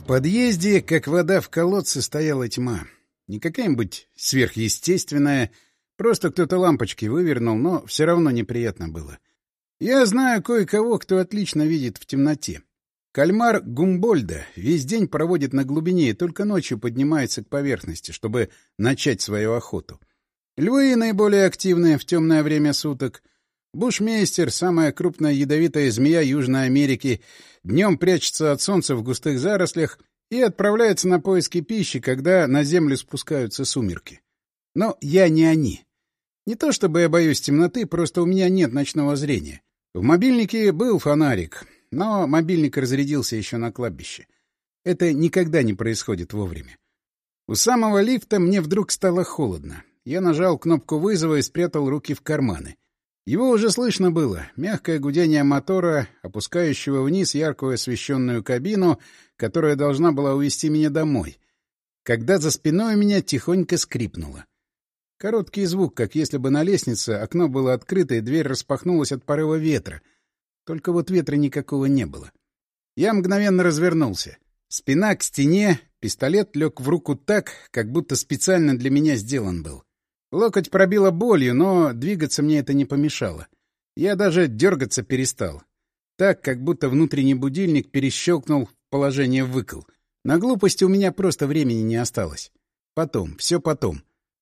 В подъезде, как вода в колодце, стояла тьма. Не какая-нибудь сверхъестественная, просто кто-то лампочки вывернул, но все равно неприятно было. Я знаю кое-кого, кто отлично видит в темноте. Кальмар Гумбольда весь день проводит на глубине и только ночью поднимается к поверхности, чтобы начать свою охоту. Львы наиболее активные в темное время суток. Бушмейстер, самая крупная ядовитая змея Южной Америки, днем прячется от солнца в густых зарослях и отправляется на поиски пищи, когда на землю спускаются сумерки. Но я не они. Не то чтобы я боюсь темноты, просто у меня нет ночного зрения. В мобильнике был фонарик, но мобильник разрядился еще на кладбище. Это никогда не происходит вовремя. У самого лифта мне вдруг стало холодно. Я нажал кнопку вызова и спрятал руки в карманы. Его уже слышно было. Мягкое гудение мотора, опускающего вниз яркую освещенную кабину, которая должна была увезти меня домой. Когда за спиной у меня тихонько скрипнуло. Короткий звук, как если бы на лестнице окно было открыто и дверь распахнулась от порыва ветра. Только вот ветра никакого не было. Я мгновенно развернулся. Спина к стене, пистолет лег в руку так, как будто специально для меня сделан был. Локоть пробило болью, но двигаться мне это не помешало. Я даже дергаться перестал. Так, как будто внутренний будильник перещелкнул в положение выкл. На глупости у меня просто времени не осталось. Потом, все потом.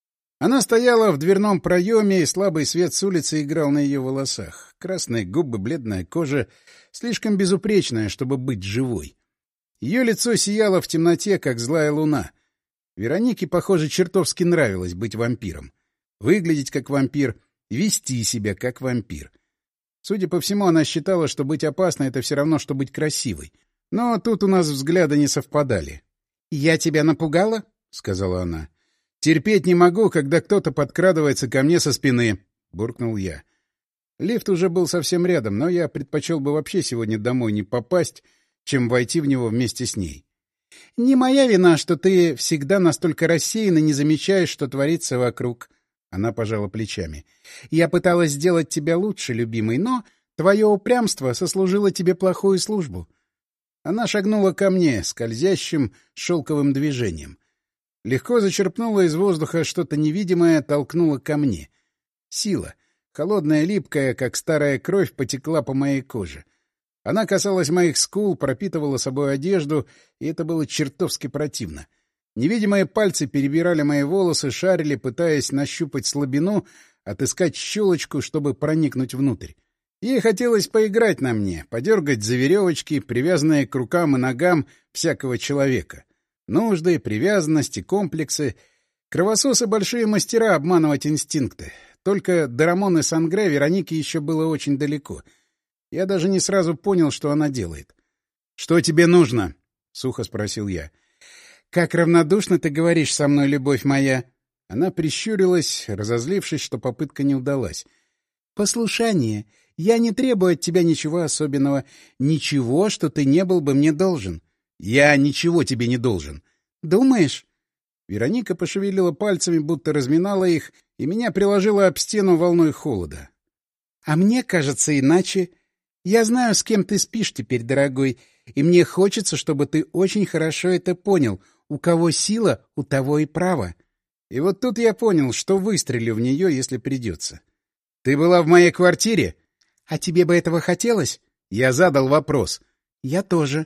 Она стояла в дверном проеме, и слабый свет с улицы играл на ее волосах. Красные губы, бледная кожа, слишком безупречная, чтобы быть живой. Ее лицо сияло в темноте, как злая луна. Веронике, похоже, чертовски нравилось быть вампиром. Выглядеть как вампир, вести себя как вампир. Судя по всему, она считала, что быть опасной — это все равно, что быть красивой. Но тут у нас взгляды не совпадали. — Я тебя напугала? — сказала она. — Терпеть не могу, когда кто-то подкрадывается ко мне со спины, — буркнул я. Лифт уже был совсем рядом, но я предпочел бы вообще сегодня домой не попасть, чем войти в него вместе с ней. — Не моя вина, что ты всегда настолько рассеян и не замечаешь, что творится вокруг. Она пожала плечами. — Я пыталась сделать тебя лучше, любимый, но твое упрямство сослужило тебе плохую службу. Она шагнула ко мне скользящим шелковым движением. Легко зачерпнула из воздуха что-то невидимое, толкнула ко мне. Сила, холодная, липкая, как старая кровь, потекла по моей коже. Она касалась моих скул, пропитывала собой одежду, и это было чертовски противно. Невидимые пальцы перебирали мои волосы, шарили, пытаясь нащупать слабину, отыскать щелочку, чтобы проникнуть внутрь. Ей хотелось поиграть на мне, подергать за веревочки, привязанные к рукам и ногам всякого человека. Нужды, привязанности, комплексы. Кровососы — большие мастера обманывать инстинкты. Только до Рамоны Сангре Веронике еще было очень далеко. Я даже не сразу понял, что она делает. — Что тебе нужно? — сухо спросил я. «Как равнодушно ты говоришь со мной, любовь моя!» Она прищурилась, разозлившись, что попытка не удалась. «Послушание. Я не требую от тебя ничего особенного. Ничего, что ты не был бы мне должен». «Я ничего тебе не должен». «Думаешь?» Вероника пошевелила пальцами, будто разминала их, и меня приложила об стену волной холода. «А мне кажется иначе. Я знаю, с кем ты спишь теперь, дорогой, и мне хочется, чтобы ты очень хорошо это понял. У кого сила, у того и право». И вот тут я понял, что выстрелю в нее, если придется. — Ты была в моей квартире? — А тебе бы этого хотелось? Я задал вопрос. — Я тоже.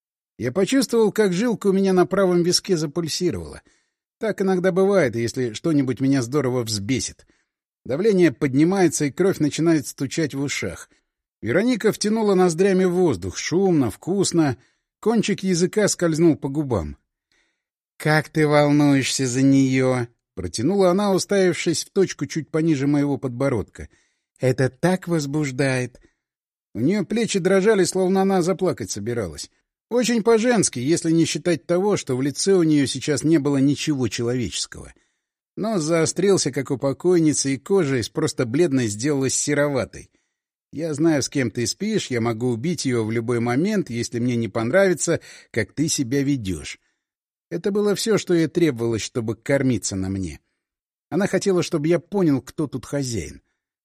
Я почувствовал, как жилка у меня на правом виске запульсировала. Так иногда бывает, если что-нибудь меня здорово взбесит. Давление поднимается, и кровь начинает стучать в ушах. Вероника втянула ноздрями в воздух. Шумно, вкусно. Кончик языка скользнул по губам. «Как ты волнуешься за нее!» — протянула она, уставившись в точку чуть пониже моего подбородка. «Это так возбуждает!» У нее плечи дрожали, словно она заплакать собиралась. Очень по-женски, если не считать того, что в лице у нее сейчас не было ничего человеческого. Нос заострился, как у покойницы, и кожа из просто бледной сделалась сероватой. Я знаю, с кем ты спишь, я могу убить ее в любой момент, если мне не понравится, как ты себя ведешь. Это было все, что ей требовалось, чтобы кормиться на мне. Она хотела, чтобы я понял, кто тут хозяин.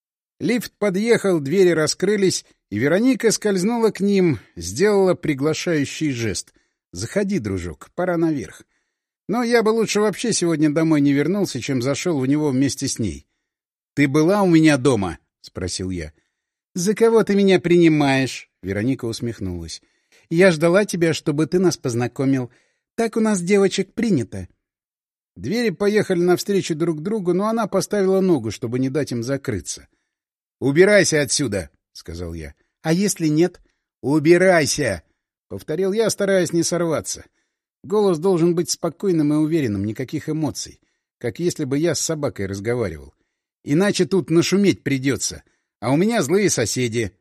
Лифт подъехал, двери раскрылись, и Вероника скользнула к ним, сделала приглашающий жест. Заходи, дружок, пора наверх. Но я бы лучше вообще сегодня домой не вернулся, чем зашел в него вместе с ней. — Ты была у меня дома? — спросил я. — За кого ты меня принимаешь? — Вероника усмехнулась. — Я ждала тебя, чтобы ты нас познакомил. Так у нас девочек принято. Двери поехали навстречу друг другу, но она поставила ногу, чтобы не дать им закрыться. — Убирайся отсюда! — сказал я. — А если нет? — Убирайся! — повторил я, стараясь не сорваться. Голос должен быть спокойным и уверенным, никаких эмоций, как если бы я с собакой разговаривал. Иначе тут нашуметь придется, а у меня злые соседи.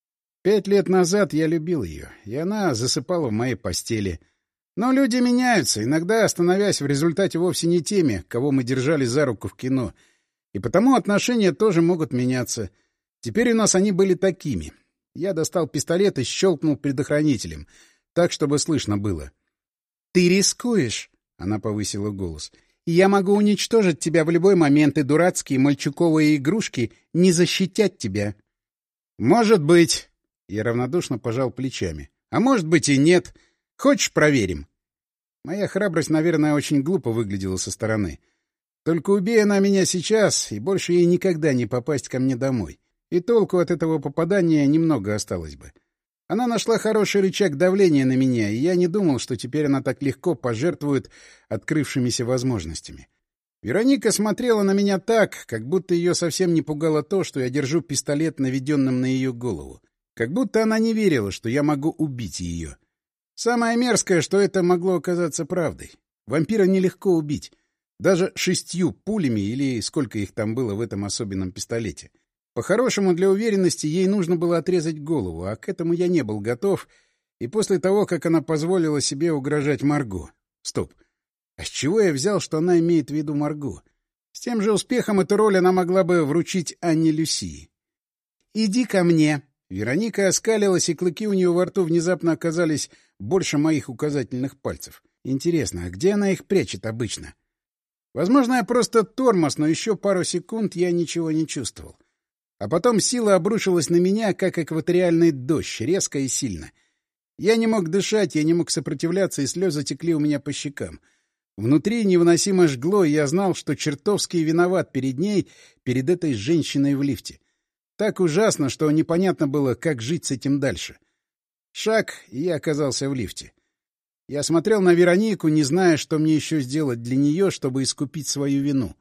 5 лет назад я любил ее, и она засыпала в моей постели. Но люди меняются, иногда становясь в результате вовсе не теми, кого мы держали за руку в кино. И потому отношения тоже могут меняться. Теперь у нас они были такими. Я достал пистолет и щелкнул предохранителем, так, чтобы слышно было. — Ты рискуешь, — она повысила голос. — Я могу уничтожить тебя в любой момент, и дурацкие мальчуковые игрушки не защитят тебя. — Может быть. Я равнодушно пожал плечами. — А может быть и нет. Хочешь, проверим? Моя храбрость, наверное, очень глупо выглядела со стороны. Только убей она меня сейчас, и больше ей никогда не попасть ко мне домой. И толку от этого попадания немного осталось бы. Она нашла хороший рычаг давления на меня, и я не думал, что теперь она так легко пожертвует открывшимися возможностями. Вероника смотрела на меня так, как будто ее совсем не пугало то, что я держу пистолет, наведенным на ее голову. Как будто она не верила, что я могу убить ее. Самое мерзкое, что это могло оказаться правдой. Вампира нелегко убить. Даже 6 пулями, или сколько их там было в этом особенном пистолете. По-хорошему, для уверенности ей нужно было отрезать голову, а к этому я не был готов, и после того, как она позволила себе угрожать Марго. Стоп. А с чего я взял, что она имеет в виду Марго? С тем же успехом эту роль она могла бы вручить Анне Люсии. «Иди ко мне!» Вероника оскалилась, и клыки у нее во рту внезапно оказались больше моих указательных пальцев. Интересно, а где она их прячет обычно? Возможно, я просто тормоз, но еще пару секунд я ничего не чувствовал. А потом сила обрушилась на меня, как экваториальный дождь, резко и сильно. Я не мог дышать, я не мог сопротивляться, и слезы текли у меня по щекам. Внутри невыносимо жгло, и я знал, что чертовски виноват перед ней, перед этой женщиной в лифте. Так ужасно, что непонятно было, как жить с этим дальше. Шаг, и я оказался в лифте. Я смотрел на Веронику, не зная, что мне еще сделать для нее, чтобы искупить свою вину.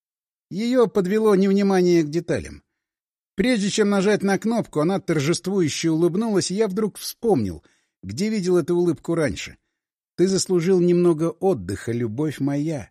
Ее подвело невнимание к деталям. Прежде чем нажать на кнопку, она торжествующе улыбнулась, и я вдруг вспомнил, где видел эту улыбку раньше. «Ты заслужил немного отдыха, любовь моя».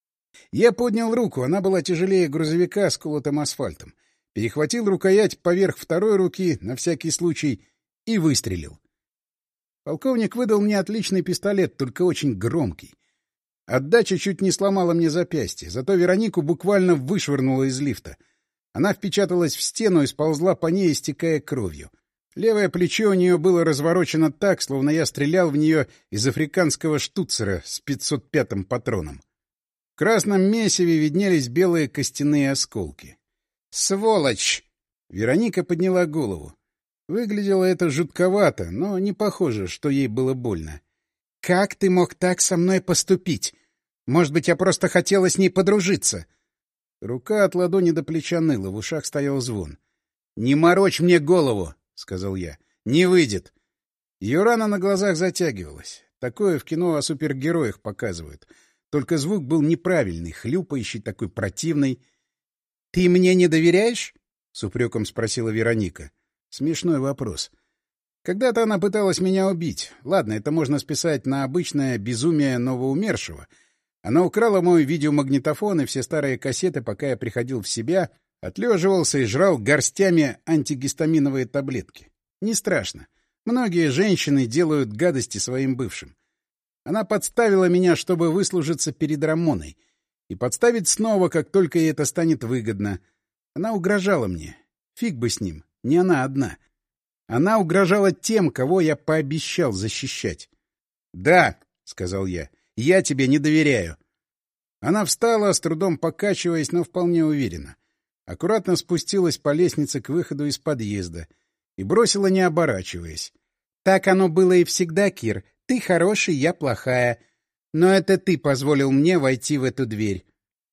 Я поднял руку, она была тяжелее грузовика с колотым асфальтом. Перехватил рукоять поверх второй руки, на всякий случай, и выстрелил. Полковник выдал мне отличный пистолет, только очень громкий. Отдача чуть не сломала мне запястье, зато Веронику буквально вышвырнула из лифта. Она впечаталась в стену и сползла по ней, истекая кровью. Левое плечо у нее было разворочено так, словно я стрелял в нее из африканского штуцера с 505-м патроном. В красном месиве виднелись белые костяные осколки. «Сволочь!» Вероника подняла голову. Выглядело это жутковато, но не похоже, что ей было больно. «Как ты мог так со мной поступить? Может быть, я просто хотела с ней подружиться?» Рука от ладони до плеча ныла, в ушах стоял звон. «Не морочь мне голову!» — сказал я. «Не выйдет!» Ее рана на глазах затягивалась. Такое в кино о супергероях показывают. Только звук был неправильный, хлюпающий, такой противный. «Ты мне не доверяешь?» — с упреком спросила Вероника. Смешной вопрос. Когда-то она пыталась меня убить. Ладно, это можно списать на обычное безумие новоумершего. Она украла мой видеомагнитофон и все старые кассеты, пока я приходил в себя, отлеживался и жрал горстями антигистаминовые таблетки. Не страшно. Многие женщины делают гадости своим бывшим. Она подставила меня, чтобы выслужиться перед Рамоной. И подставить снова, как только ей это станет выгодно. Она угрожала мне. Фиг бы с ним. Не она одна. Она угрожала тем, кого я пообещал защищать. «Да», — сказал я, — «я тебе не доверяю». Она встала, с трудом покачиваясь, но вполне уверенно. Аккуратно спустилась по лестнице к выходу из подъезда и бросила, не оборачиваясь. «Так оно было и всегда, Кир. Ты хороший, я плохая. Но это ты позволил мне войти в эту дверь.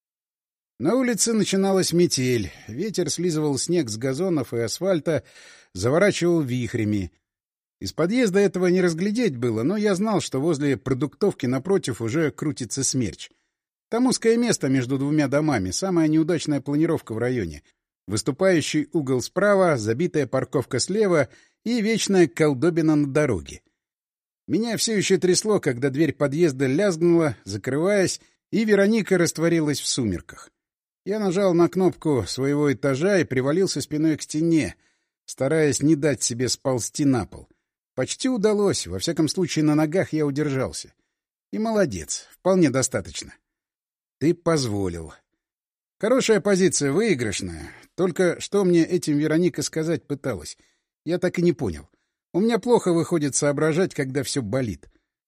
На улице начиналась метель. Ветер слизывал снег с газонов и асфальта, заворачивал вихрями. Из подъезда этого не разглядеть было, но я знал, что возле продуктовки напротив уже крутится смерч. Там узкое место между двумя домами, самая неудачная планировка в районе. Выступающий угол справа, забитая парковка слева и вечная колдобина на дороге. Меня все еще трясло, когда дверь подъезда лязгнула, закрываясь, и Вероника растворилась в сумерках. Я нажал на кнопку своего этажа и привалился спиной к стене, стараясь не дать себе сползти на пол. Почти удалось, во всяком случае на ногах я удержался. И молодец, вполне достаточно. Ты позволил. Хорошая позиция, выигрышная. Только что мне этим Вероника сказать пыталась? Я так и не понял. У меня плохо выходит соображать, когда все болит.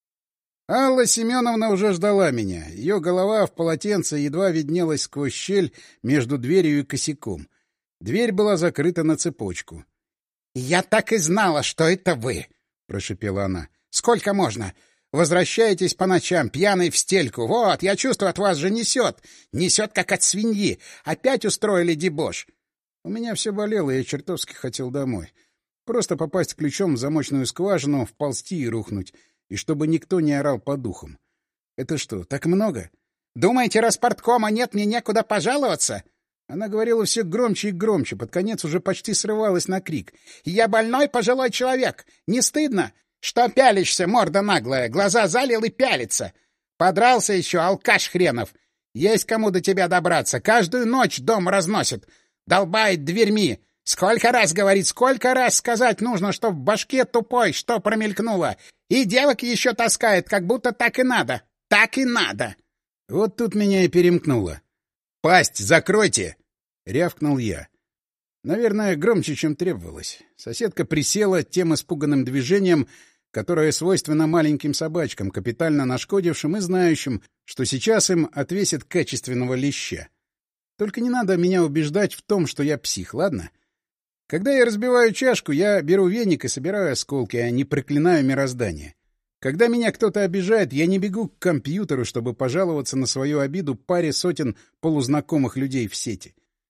Алла Семеновна уже ждала меня. Ее голова в полотенце едва виднелась сквозь щель между дверью и косяком. Дверь была закрыта на цепочку. — Я так и знала, что это вы! — прошипела она. — Сколько можно? Возвращаетесь по ночам, пьяный в стельку. Вот, я чувствую, от вас же несет. Несет, как от свиньи. Опять устроили дебош. У меня все болело, и я чертовски хотел домой. Просто попасть ключом в замочную скважину, вползти и рухнуть. И чтобы никто не орал по духам. Это что, так много? Думаете, распорткома нет, мне некуда пожаловаться? Она говорила все громче и громче, под конец уже почти срывалась на крик. Я больной пожилой человек. Не стыдно? Что пялишься, морда наглая? Глаза залил и пялится. Подрался еще, алкаш хренов. Есть кому до тебя добраться. Каждую ночь дом разносит. Долбает дверьми. Сколько раз говорит, сколько раз сказать нужно, что в башке тупой, что промелькнуло. И девок еще таскает, как будто так и надо. Так и надо. Вот тут меня и перемкнуло. «Пасть закройте!» — рявкнул я. Наверное, громче, чем требовалось. Соседка присела тем испуганным движением, которое свойственно маленьким собачкам, капитально нашкодившим и знающим, что сейчас им отвесят качественного леща. Только не надо меня убеждать в том, что я псих, ладно? Когда я разбиваю чашку, я беру веник и собираю осколки, а не проклинаю мироздание. Когда меня кто-то обижает, я не бегу к компьютеру, чтобы пожаловаться на свою обиду паре сотен полузнакомых людей в сети.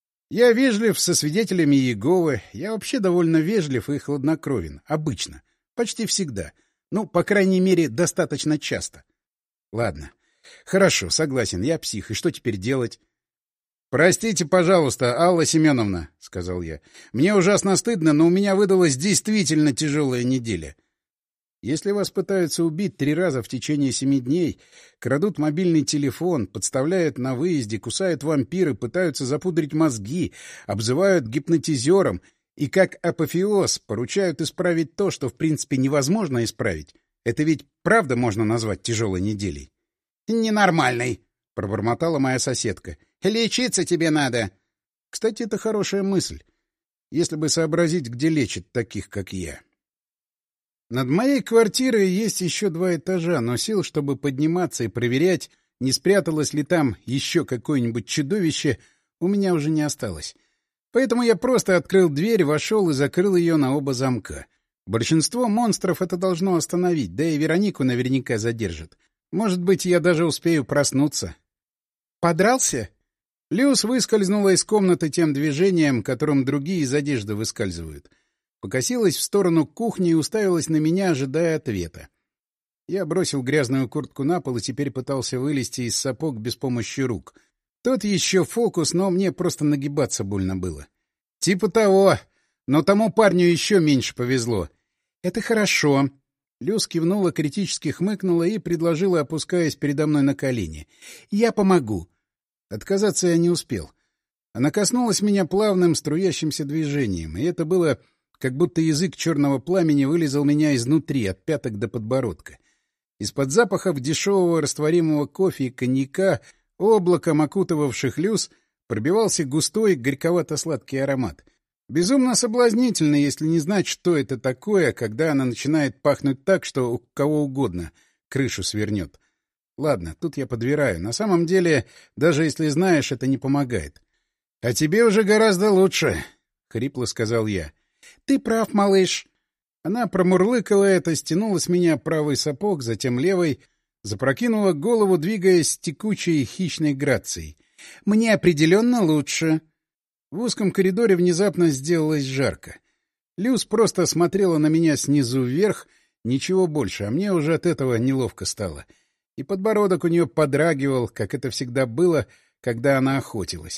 Я вежлив со свидетелями Иеговы, я вообще довольно вежлив и хладнокровен, обычно, почти всегда. Ну, по крайней мере, достаточно часто. Ладно, хорошо, согласен, я псих, и что теперь делать? «Простите, пожалуйста, Алла Семеновна», — сказал я. «Мне ужасно стыдно, но у меня выдалась действительно тяжелая неделя. Если вас пытаются убить 3 раза в течение 7 дней, крадут мобильный телефон, подставляют на выезде, кусают вампиры, пытаются запудрить мозги, обзывают гипнотизером и, как апофеоз, поручают исправить то, что в принципе невозможно исправить, это ведь правда можно назвать тяжелой неделей?» «Ненормальный», — пробормотала моя соседка. «Лечиться тебе надо!» Кстати, это хорошая мысль, если бы сообразить, где лечат таких, как я. Над моей квартирой есть еще 2 этажа, но сил, чтобы подниматься и проверять, не спряталось ли там еще какое-нибудь чудовище, у меня уже не осталось. Поэтому я просто открыл дверь, вошел и закрыл ее на оба замка. Большинство монстров это должно остановить, да и Веронику наверняка задержит. Может быть, я даже успею проснуться. «Подрался?» Люс выскользнула из комнаты тем движением, которым другие из одежды выскальзывают. Покосилась в сторону кухни и уставилась на меня, ожидая ответа. Я бросил грязную куртку на пол и теперь пытался вылезти из сапог без помощи рук. Тот еще фокус, но мне просто нагибаться больно было. Типа того. Но тому парню еще меньше повезло. «Это хорошо». Люс кивнула, критически хмыкнула и предложила, опускаясь передо мной на колени. «Я помогу». Отказаться я не успел. Она коснулась меня плавным струящимся движением, и это было, как будто язык черного пламени вылезал меня изнутри, от пяток до подбородка. Из-под запахов дешевого растворимого кофе и коньяка, облаком окутывавших Люс, пробивался густой, горьковато-сладкий аромат. Безумно соблазнительно, если не знать, что это такое, когда она начинает пахнуть так, что у кого угодно крышу свернет. Ладно, тут я подбираю. На самом деле, даже если знаешь, это не помогает. — А тебе уже гораздо лучше, — хрипло сказал я. — Ты прав, малыш. Она промурлыкала это, стянула с меня правый сапог, затем левый, запрокинула голову, двигаясь с текучей хищной грацией. «Мне определенно лучше». В узком коридоре внезапно сделалось жарко. Люс просто смотрела на меня снизу вверх, ничего больше, а мне уже от этого неловко стало. И подбородок у нее подрагивал, как это всегда было, когда она охотилась.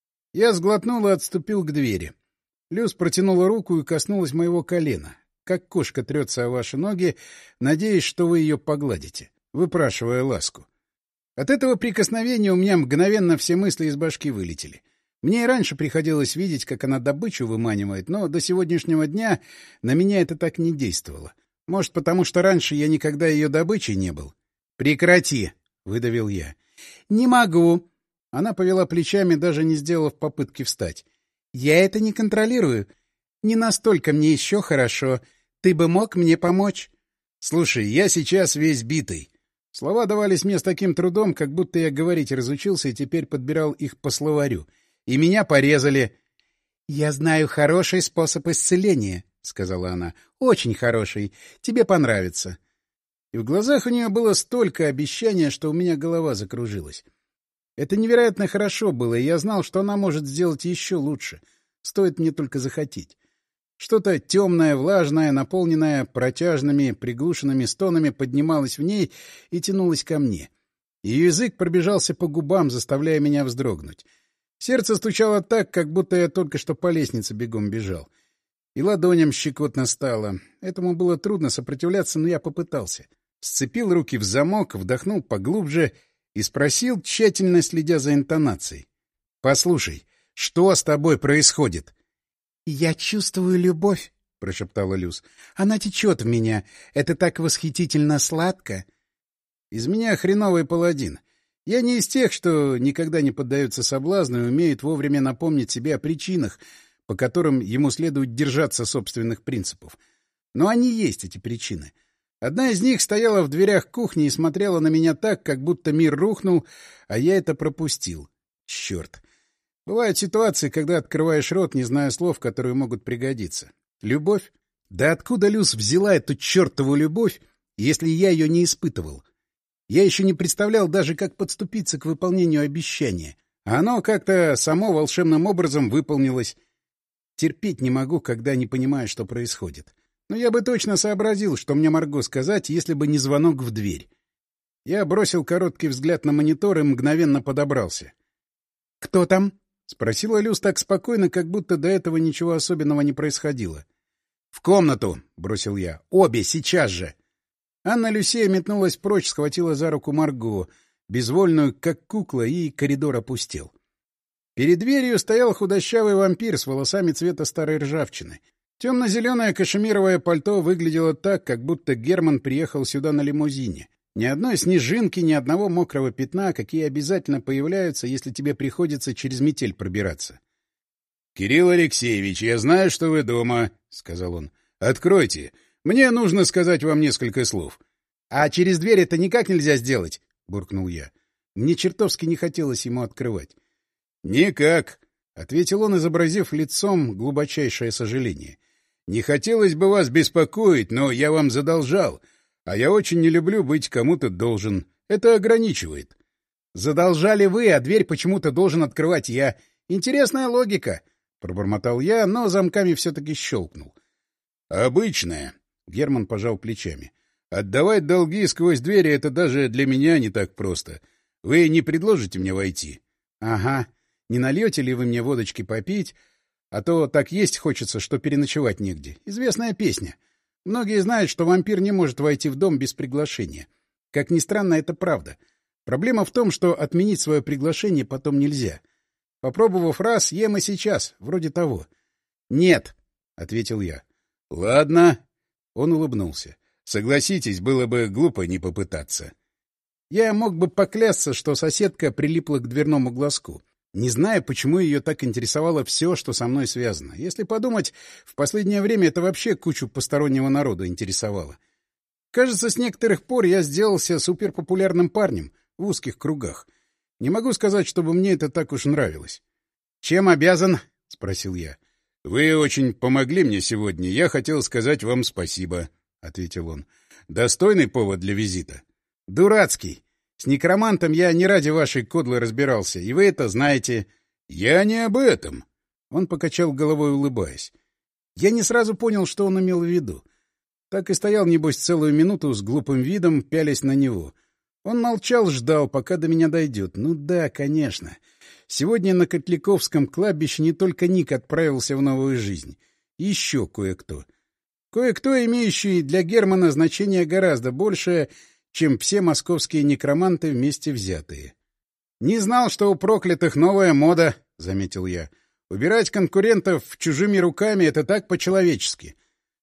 Я сглотнул и отступил к двери. Люс протянула руку и коснулась моего колена, как кошка трется о ваши ноги, надеясь, что вы ее погладите, выпрашивая ласку. От этого прикосновения у меня мгновенно все мысли из башки вылетели. Мне и раньше приходилось видеть, как она добычу выманивает, но до сегодняшнего дня на меня это так не действовало. Может, потому что раньше я никогда ее добычей не был? «Прекрати!» — выдавил я. «Не могу!» Она повела плечами, даже не сделав попытки встать. «Я это не контролирую. Не настолько мне еще хорошо. Ты бы мог мне помочь?» «Слушай, я сейчас весь битый». Слова давались мне с таким трудом, как будто я говорить разучился и теперь подбирал их по словарю. И меня порезали. — Я знаю хороший способ исцеления, — сказала она. — Очень хороший. Тебе понравится. И в глазах у нее было столько обещания, что у меня голова закружилась. Это невероятно хорошо было, и я знал, что она может сделать еще лучше. Стоит мне только захотеть. Что-то темное, влажное, наполненное протяжными, приглушенными стонами поднималось в ней и тянулось ко мне. Ее язык пробежался по губам, заставляя меня вздрогнуть. Сердце стучало так, как будто я только что по лестнице бегом бежал. И ладоням щекотно стало. Этому было трудно сопротивляться, но я попытался. Сцепил руки в замок, вдохнул поглубже и спросил, тщательно следя за интонацией. — Послушай, что с тобой происходит? — Я чувствую любовь, — прошептала Люс. — Она течет в меня. Это так восхитительно сладко. Из меня хреновый паладин. Я не из тех, что никогда не поддаются соблазну и умеют вовремя напомнить себе о причинах, по которым ему следует держаться собственных принципов. Но они есть, эти причины. Одна из них стояла в дверях кухни и смотрела на меня так, как будто мир рухнул, а я это пропустил. Черт! Бывают ситуации, когда открываешь рот, не зная слов, которые могут пригодиться. Любовь? Да откуда Люс взяла эту чертову любовь, если я ее не испытывал? Я еще не представлял даже, как подступиться к выполнению обещания. А оно как-то само волшебным образом выполнилось. Терпеть не могу, когда не понимаю, что происходит. Но я бы точно сообразил, что мне Марго сказать, если бы не звонок в дверь. Я бросил короткий взгляд на монитор и мгновенно подобрался. — Кто там? — спросила Люс так спокойно, как будто до этого ничего особенного не происходило. — В комнату! — бросил я. — Обе, сейчас же! Анна Люсия метнулась прочь, схватила за руку Марго, безвольную, как кукла, и коридор опустел. Перед дверью стоял худощавый вампир с волосами цвета старой ржавчины. Темно-зеленое кашемировое пальто выглядело так, как будто Герман приехал сюда на лимузине. Ни одной снежинки, ни одного мокрого пятна, какие обязательно появляются, если тебе приходится через метель пробираться. — Кирилл Алексеевич, я знаю, что вы дома, — сказал он. — Откройте. Мне нужно сказать вам несколько слов. — А через дверь это никак нельзя сделать, — буркнул я. Мне чертовски не хотелось ему открывать. — Никак, — ответил он, изобразив лицом глубочайшее сожаление. — Не хотелось бы вас беспокоить, но я вам задолжал, а я очень не люблю быть кому-то должен. Это ограничивает. — Задолжали вы, а дверь почему-то должен открывать я. Интересная логика, — пробормотал я, но замками все-таки щелкнул. — Обычная. Герман пожал плечами. «Отдавать долги сквозь двери — это даже для меня не так просто. Вы не предложите мне войти?» «Ага. Не нальете ли вы мне водочки попить? А то так есть хочется, что переночевать негде. Известная песня. Многие знают, что вампир не может войти в дом без приглашения. Как ни странно, это правда. Проблема в том, что отменить свое приглашение потом нельзя. Попробовав раз, ем и сейчас, вроде того». «Нет», — ответил я. «Ладно». Он улыбнулся. «Согласитесь, было бы глупо не попытаться». Я мог бы поклясться, что соседка прилипла к дверному глазку. Не знаю, почему ее так интересовало все, что со мной связано. Если подумать, в последнее время это вообще кучу постороннего народа интересовало. Кажется, с некоторых пор я сделался суперпопулярным парнем в узких кругах. Не могу сказать, чтобы мне это так уж нравилось. — Чем обязан? — спросил я. — Вы очень помогли мне сегодня. Я хотел сказать вам спасибо, — ответил он. — Достойный повод для визита? — Дурацкий. С некромантом я не ради вашей кодлы разбирался, и вы это знаете. — Я не об этом. Он покачал головой, улыбаясь. Я не сразу понял, что он имел в виду. Так и стоял, небось, целую минуту с глупым видом, пялясь на него. Он молчал, ждал, пока до меня дойдет. Ну да, конечно. Сегодня на Котляковском кладбище не только Ник отправился в новую жизнь. Еще кое-кто. Кое-кто, имеющий для Германа значение гораздо большее, чем все московские некроманты вместе взятые. «Не знал, что у проклятых новая мода», — заметил я. «Убирать конкурентов чужими руками — это так по-человечески».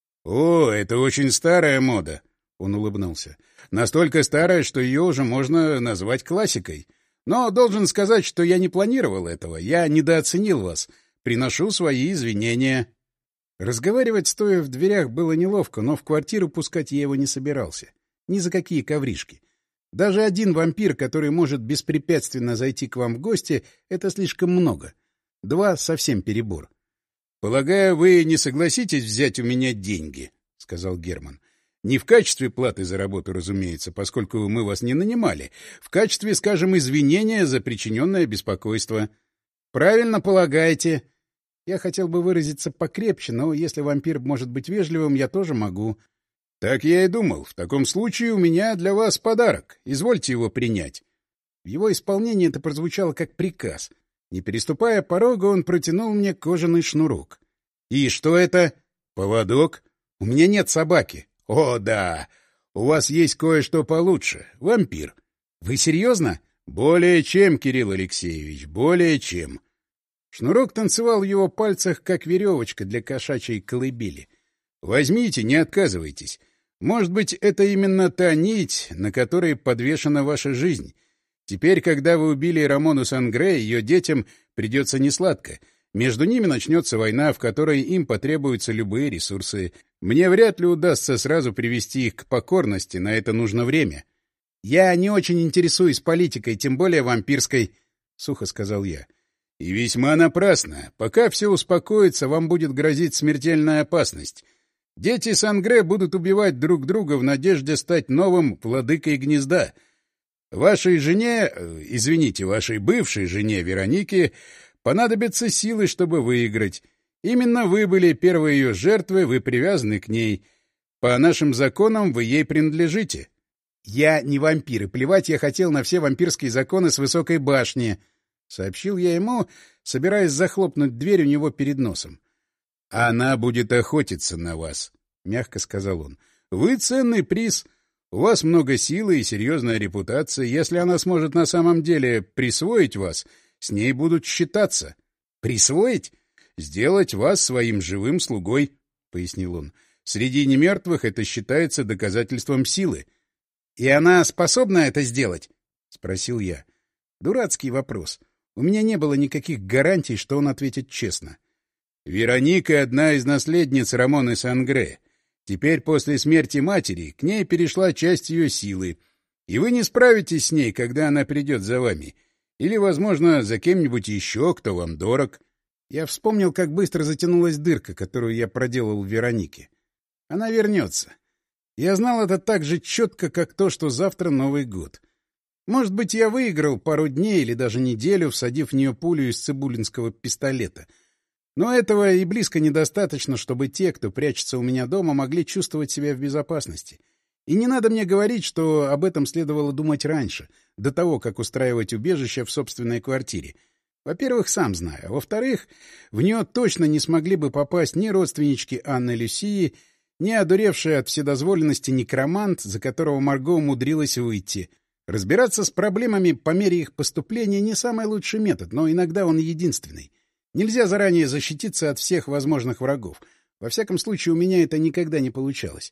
«О, это очень старая мода», — он улыбнулся. «Настолько старая, что ее уже можно назвать классикой. Но должен сказать, что я не планировал этого. Я недооценил вас. Приношу свои извинения». Разговаривать, стоя в дверях, было неловко, но в квартиру пускать я его не собирался. Ни за какие ковришки. Даже один вампир, который может беспрепятственно зайти к вам в гости, — это слишком много. 2 — совсем перебор. — Полагаю, вы не согласитесь взять у меня деньги, — сказал Герман. — Не в качестве платы за работу, разумеется, поскольку мы вас не нанимали. В качестве, скажем, извинения за причиненное беспокойство. — Правильно полагаете. Я хотел бы выразиться покрепче, но если вампир может быть вежливым, я тоже могу. — Так я и думал. В таком случае у меня для вас подарок. Извольте его принять. В его исполнении это прозвучало как приказ. Не переступая порога, он протянул мне кожаный шнурок. — И что это? — Поводок. — У меня нет собаки. — О, да. У вас есть кое-что получше. Вампир. — Вы серьезно? — Более чем, Кирилл Алексеевич, более чем. Шнурок танцевал в его пальцах, как веревочка для кошачьей колыбели. — Возьмите, не отказывайтесь. Может быть, это именно та нить, на которой подвешена ваша жизнь. Теперь, когда вы убили Рамону Сангре, ее детям придется несладко. Между ними начнется война, в которой им потребуются любые ресурсы. Мне вряд ли удастся сразу привести их к покорности, на это нужно время. — Я не очень интересуюсь политикой, тем более вампирской, — сухо сказал я. — И весьма напрасно. Пока все успокоится, вам будет грозить смертельная опасность. Дети Сангре будут убивать друг друга в надежде стать новым владыкой гнезда. Вашей жене, извините, вашей бывшей жене Веронике понадобятся силы, чтобы выиграть. Именно вы были первой ее жертвой, вы привязаны к ней. По нашим законам вы ей принадлежите. — Я не вампир, и плевать я хотел на все вампирские законы с высокой башни, — сообщил я ему, собираясь захлопнуть дверь у него перед носом. — Она будет охотиться на вас, — мягко сказал он. — Вы ценный приз. У вас много силы и серьезная репутация. Если она сможет на самом деле присвоить вас, с ней будут считаться. — Присвоить? — Сделать вас своим живым слугой, — пояснил он. — Среди немертвых это считается доказательством силы. — И она способна это сделать? — спросил я. Дурацкий вопрос. У меня не было никаких гарантий, что он ответит честно. Вероника — одна из наследниц Рамоны Сангре. Теперь, после смерти матери, к ней перешла часть ее силы. И вы не справитесь с ней, когда она придет за вами. Или, возможно, за кем-нибудь еще, кто вам дорог. Я вспомнил, как быстро затянулась дырка, которую я проделал в Веронике. Она вернется. Я знал это так же четко, как то, что завтра Новый год. Может быть, я выиграл пару дней или даже неделю, всадив в нее пулю из цибулинского пистолета. Но этого и близко недостаточно, чтобы те, кто прячется у меня дома, могли чувствовать себя в безопасности. И не надо мне говорить, что об этом следовало думать раньше, до того, как устраивать убежище в собственной квартире. Во-первых, сам знаю. А во-вторых, в нее точно не смогли бы попасть ни родственнички Анны Люсии, ни одуревший от вседозволенности некромант, за которого Марго умудрилась выйти. Разбираться с проблемами по мере их поступления не самый лучший метод, но иногда он единственный. Нельзя заранее защититься от всех возможных врагов. Во всяком случае, у меня это никогда не получалось.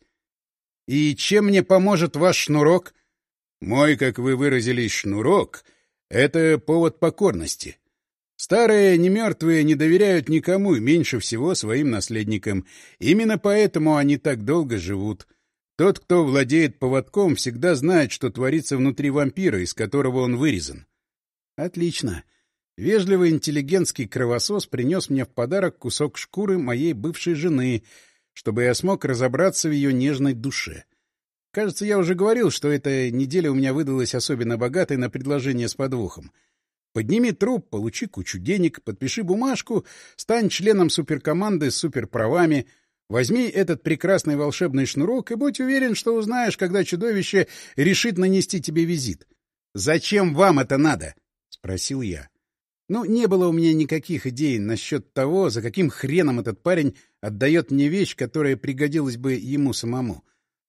— И чем мне поможет ваш шнурок? — Мой, как вы выразились, шнурок — это повод покорности. Старые немертвые не доверяют никому и меньше всего своим наследникам. Именно поэтому они так долго живут. Тот, кто владеет поводком, всегда знает, что творится внутри вампира, из которого он вырезан. — Отлично. Вежливый интеллигентский кровосос принес мне в подарок кусок шкуры моей бывшей жены, чтобы я смог разобраться в ее нежной душе. Кажется, я уже говорил, что эта неделя у меня выдалась особенно богатой на предложение с подвохом. Подними труп, получи кучу денег, подпиши бумажку, стань членом суперкоманды с суперправами, возьми этот прекрасный волшебный шнурок и будь уверен, что узнаешь, когда чудовище решит нанести тебе визит. «Зачем вам это надо?» — спросил я. Ну, не было у меня никаких идей насчет того, за каким хреном этот парень отдает мне вещь, которая пригодилась бы ему самому.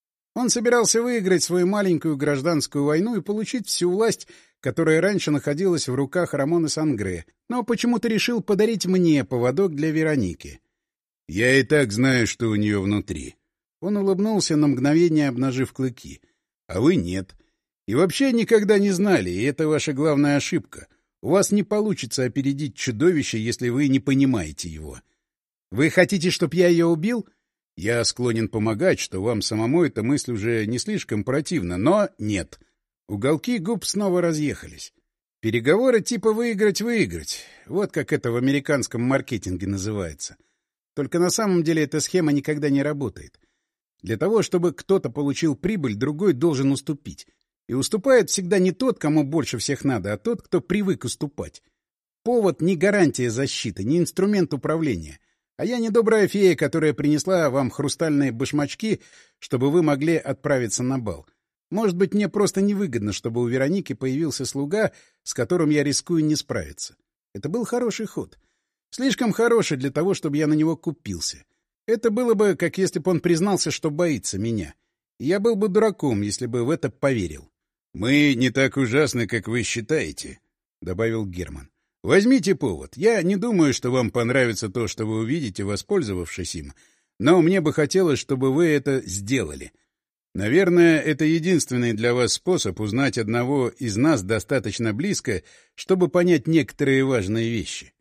Он собирался выиграть свою маленькую гражданскую войну и получить всю власть, которая раньше находилась в руках Рамона Сангре, но почему-то решил подарить мне поводок для Вероники. «Я и так знаю, что у нее внутри». Он улыбнулся, на мгновение обнажив клыки. «А вы нет. И вообще никогда не знали, и это ваша главная ошибка. У вас не получится опередить чудовище, если вы не понимаете его. Вы хотите, чтоб я ее убил? Я склонен помогать, что вам самому эта мысль уже не слишком противна, но нет». Уголки губ снова разъехались. Переговоры типа «выиграть-выиграть». Вот как это в американском маркетинге называется. Только на самом деле эта схема никогда не работает. Для того, чтобы кто-то получил прибыль, другой должен уступить. И уступает всегда не тот, кому больше всех надо, а тот, кто привык уступать. Повод — не гарантия защиты, не инструмент управления. А я не добрая фея, которая принесла вам хрустальные башмачки, чтобы вы могли отправиться на бал. Может быть, мне просто невыгодно, чтобы у Вероники появился слуга, с которым я рискую не справиться. Это был хороший ход. Слишком хороший для того, чтобы я на него купился. Это было бы, как если бы он признался, что боится меня. И я был бы дураком, если бы в это поверил. «Мы не так ужасны, как вы считаете», — добавил Герман. «Возьмите повод. Я не думаю, что вам понравится то, что вы увидите, воспользовавшись им, но мне бы хотелось, чтобы вы это сделали. Наверное, это единственный для вас способ узнать одного из нас достаточно близко, чтобы понять некоторые важные вещи».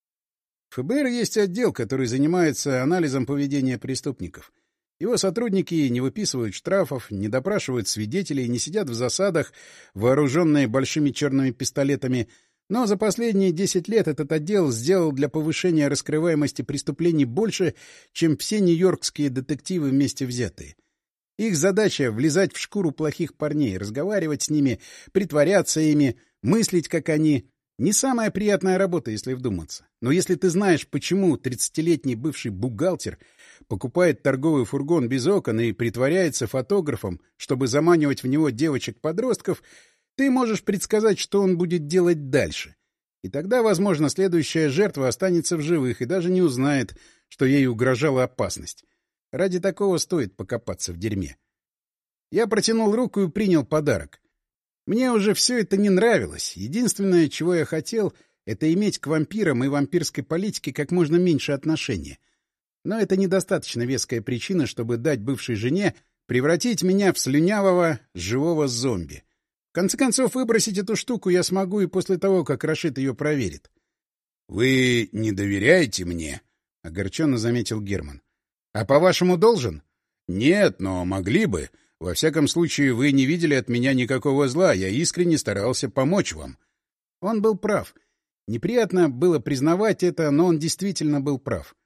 В ФБР есть отдел, который занимается анализом поведения преступников. Его сотрудники не выписывают штрафов, не допрашивают свидетелей, не сидят в засадах, вооруженные большими черными пистолетами. Но за последние 10 лет этот отдел сделал для повышения раскрываемости преступлений больше, чем все нью-йоркские детективы вместе взятые. Их задача — влезать в шкуру плохих парней, разговаривать с ними, притворяться ими, мыслить, как они. Не самая приятная работа, если вдуматься. Но если ты знаешь, почему 30-летний бывший бухгалтер покупает торговый фургон без окон и притворяется фотографом, чтобы заманивать в него девочек-подростков, ты можешь предсказать, что он будет делать дальше. И тогда, возможно, следующая жертва останется в живых и даже не узнает, что ей угрожала опасность. Ради такого стоит покопаться в дерьме. Я протянул руку и принял подарок. Мне уже все это не нравилось. Единственное, чего я хотел, — это иметь к вампирам и вампирской политике как можно меньше отношения. Но это недостаточно веская причина, чтобы дать бывшей жене превратить меня в слюнявого, живого зомби. В конце концов, выбросить эту штуку я смогу и после того, как Рашид ее проверит. — Вы не доверяете мне? — огорченно заметил Герман. — А по-вашему, должен? — Нет, но могли бы. Во всяком случае, вы не видели от меня никакого зла. Я искренне старался помочь вам. Он был прав. Неприятно было признавать это, но он действительно был прав.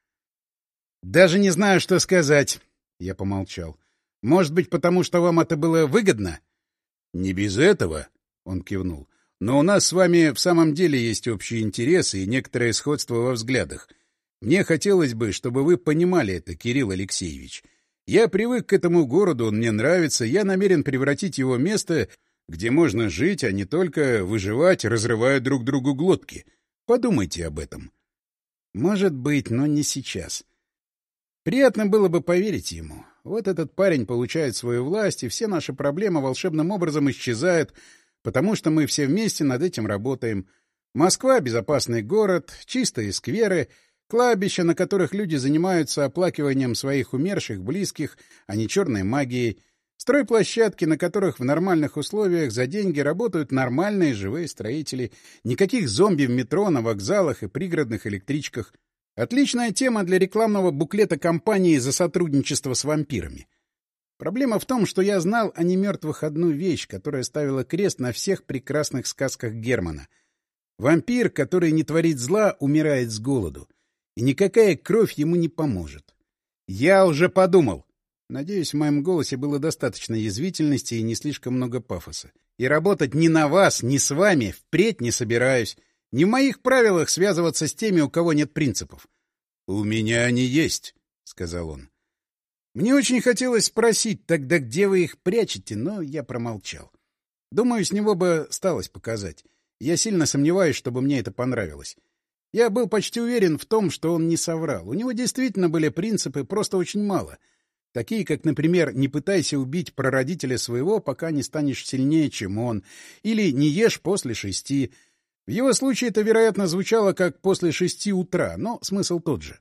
«Даже не знаю, что сказать», — я помолчал. «Может быть, потому что вам это было выгодно?» «Не без этого», — он кивнул. «Но у нас с вами в самом деле есть общие интересы и некоторое сходство во взглядах. Мне хотелось бы, чтобы вы понимали это, Кирилл Алексеевич. Я привык к этому городу, он мне нравится, я намерен превратить его в место, где можно жить, а не только выживать, разрывая друг другу глотки. Подумайте об этом». «Может быть, но не сейчас». Приятно было бы поверить ему. Вот этот парень получает свою власть, и все наши проблемы волшебным образом исчезают, потому что мы все вместе над этим работаем. Москва — безопасный город, чистые скверы, кладбища, на которых люди занимаются оплакиванием своих умерших близких, а не черной магией, стройплощадки, на которых в нормальных условиях за деньги работают нормальные живые строители, никаких зомби в метро, на вокзалах и пригородных электричках. Отличная тема для рекламного буклета компании за сотрудничество с вампирами. Проблема в том, что я знал о немертвых одну вещь, которая ставила крест на всех прекрасных сказках Германа. Вампир, который не творит зла, умирает с голоду. И никакая кровь ему не поможет. Я уже подумал. Надеюсь, в моем голосе было достаточно язвительности и не слишком много пафоса. И работать ни на вас, ни с вами впредь не собираюсь. Не в моих правилах связываться с теми, у кого нет принципов. — У меня они есть, — сказал он. Мне очень хотелось спросить, тогда где вы их прячете, но я промолчал. Думаю, с него бы сталось показать. Я сильно сомневаюсь, чтобы мне это понравилось. Я был почти уверен в том, что он не соврал. У него действительно были принципы, просто очень мало. Такие, как, например, «не пытайся убить прародителя своего, пока не станешь сильнее, чем он», или «не ешь после 6». В его случае это, вероятно, звучало как «после 6 утра», но смысл тот же.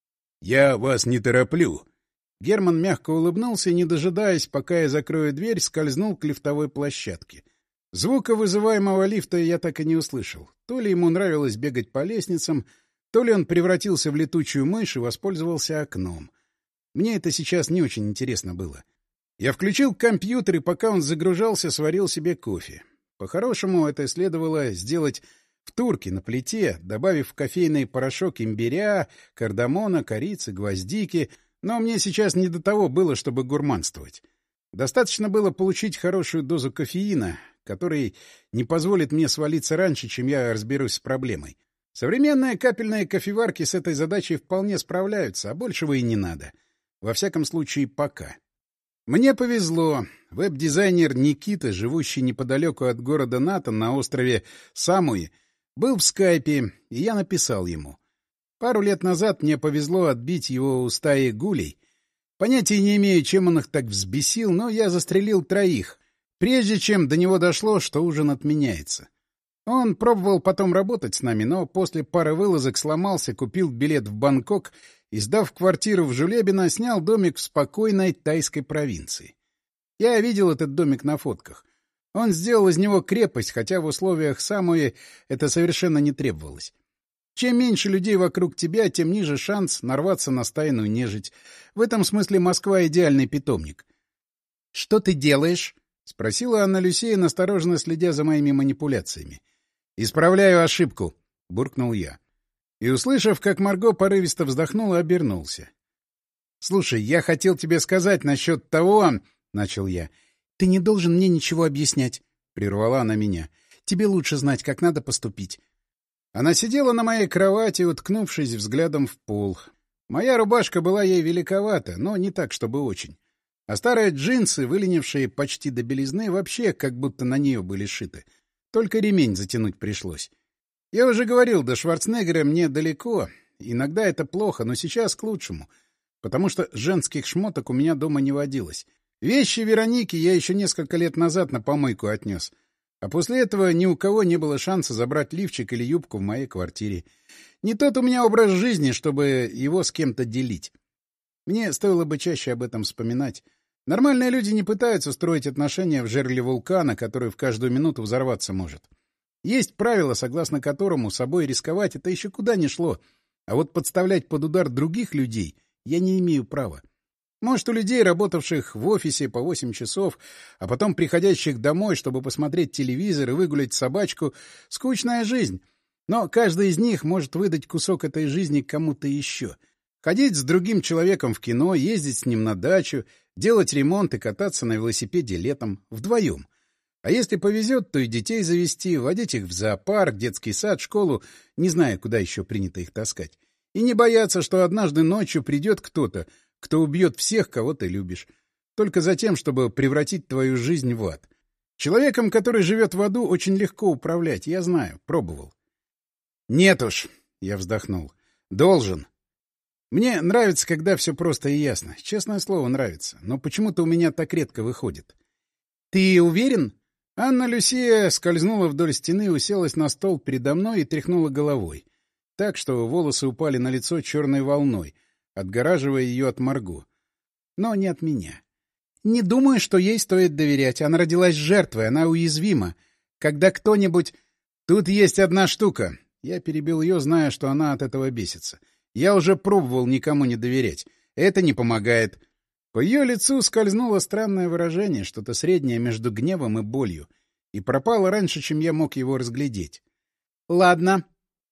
«Я вас не тороплю». Герман мягко улыбнулся и, не дожидаясь, пока я закрою дверь, скользнул к лифтовой площадке. Звука вызываемого лифта я так и не услышал. То ли ему нравилось бегать по лестницам, то ли он превратился в летучую мышь и воспользовался окном. Мне это сейчас не очень интересно было. Я включил компьютер, и пока он загружался, сварил себе кофе. По-хорошему, это следовало сделать в турке на плите, добавив в кофейный порошок имбиря, кардамона, корицы, гвоздики, но мне сейчас не до того было, чтобы гурманствовать. Достаточно было получить хорошую дозу кофеина, который не позволит мне свалиться раньше, чем я разберусь с проблемой. Современные капельные кофеварки с этой задачей вполне справляются, а большего и не надо. Во всяком случае, пока. Мне повезло. Веб-дизайнер Никита, живущий неподалеку от города Натан на острове Самуи, был в скайпе, и я написал ему. Пару лет назад мне повезло отбить его у стаи гулей. Понятия не имею, чем он их так взбесил, но я застрелил 3, прежде чем до него дошло, что ужин отменяется. Он пробовал потом работать с нами, но после пары вылазок сломался, купил билет в Бангкок и, сдав квартиру в Жулебино, снял домик в спокойной тайской провинции. Я видел этот домик на фотках. Он сделал из него крепость, хотя в условиях Самуи это совершенно не требовалось. Чем меньше людей вокруг тебя, тем ниже шанс нарваться на стайную нежить. В этом смысле Москва — идеальный питомник. — Что ты делаешь? — спросила Анна Люсея, настороженно следя за моими манипуляциями. — Исправляю ошибку, — буркнул я. И, услышав, как Марго порывисто вздохнула, обернулся. — Слушай, я хотел тебе сказать насчет того... — начал я. — Ты не должен мне ничего объяснять, — прервала она меня. — Тебе лучше знать, как надо поступить. Она сидела на моей кровати, уткнувшись взглядом в пол. Моя рубашка была ей великовата, но не так, чтобы очень. А старые джинсы, выленившие почти до белизны, вообще как будто на нее были шиты. Только ремень затянуть пришлось. Я уже говорил, до Шварценеггера мне далеко. Иногда это плохо, но сейчас к лучшему. Потому что женских шмоток у меня дома не водилось. Вещи Вероники я еще несколько лет назад на помойку отнес. А после этого ни у кого не было шанса забрать лифчик или юбку в моей квартире. Не тот у меня образ жизни, чтобы его с кем-то делить. Мне стоило бы чаще об этом вспоминать. Нормальные люди не пытаются строить отношения в жерле вулкана, который в каждую минуту взорваться может. Есть правило, согласно которому собой рисковать — это еще куда ни шло. А вот подставлять под удар других людей я не имею права. Может, у людей, работавших в офисе по 8 часов, а потом приходящих домой, чтобы посмотреть телевизор и выгулять собачку, скучная жизнь. Но каждый из них может выдать кусок этой жизни кому-то еще. Ходить с другим человеком в кино, ездить с ним на дачу, делать ремонт и кататься на велосипеде летом вдвоем. А если повезет, то и детей завести, водить их в зоопарк, детский сад, школу, не знаю, куда еще принято их таскать. И не бояться, что однажды ночью придет кто-то, кто убьет всех, кого ты любишь, только за тем, чтобы превратить твою жизнь в ад. Человеком, который живет в аду, очень легко управлять, я знаю, пробовал. — Нет уж, — я вздохнул, — должен. Мне нравится, когда все просто и ясно. Честное слово, нравится. Но почему-то у меня так редко выходит. — Ты уверен? Анна Люсия скользнула вдоль стены, уселась на стол передо мной и тряхнула головой. Так, что волосы упали на лицо черной волной, отгораживая ее от Марго. Но не от меня. Не думаю, что ей стоит доверять. Она родилась жертвой, она уязвима. Когда кто-нибудь... Тут есть одна штука. Я перебил ее, зная, что она от этого бесится. Я уже пробовал никому не доверять. Это не помогает. По ее лицу скользнуло странное выражение, что-то среднее между гневом и болью, и пропало раньше, чем я мог его разглядеть. Ладно.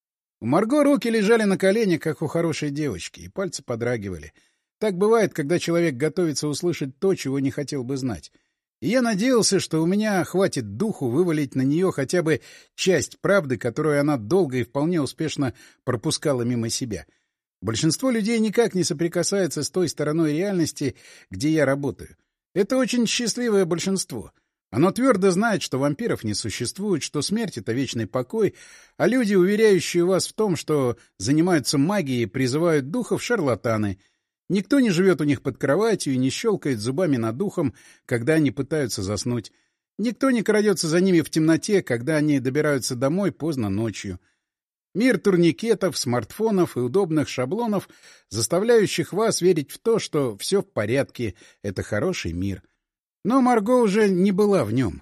У Марго руки лежали на коленях, как у хорошей девочки, и пальцы подрагивали. Так бывает, когда человек готовится услышать то, чего не хотел бы знать. И я надеялся, что у меня хватит духу вывалить на нее хотя бы часть правды, которую она долго и вполне успешно пропускала мимо себя. Большинство людей никак не соприкасается с той стороной реальности, где я работаю. Это очень счастливое большинство. Оно твердо знает, что вампиров не существует, что смерть — это вечный покой, а люди, уверяющие вас в том, что занимаются магией и призывают духов, — шарлатаны. Никто не живет у них под кроватью и не щелкает зубами над ухом, когда они пытаются заснуть. Никто не крадется за ними в темноте, когда они добираются домой поздно ночью. Мир турникетов, смартфонов и удобных шаблонов, заставляющих вас верить в то, что все в порядке, — это хороший мир. Но Марго уже не была в нем.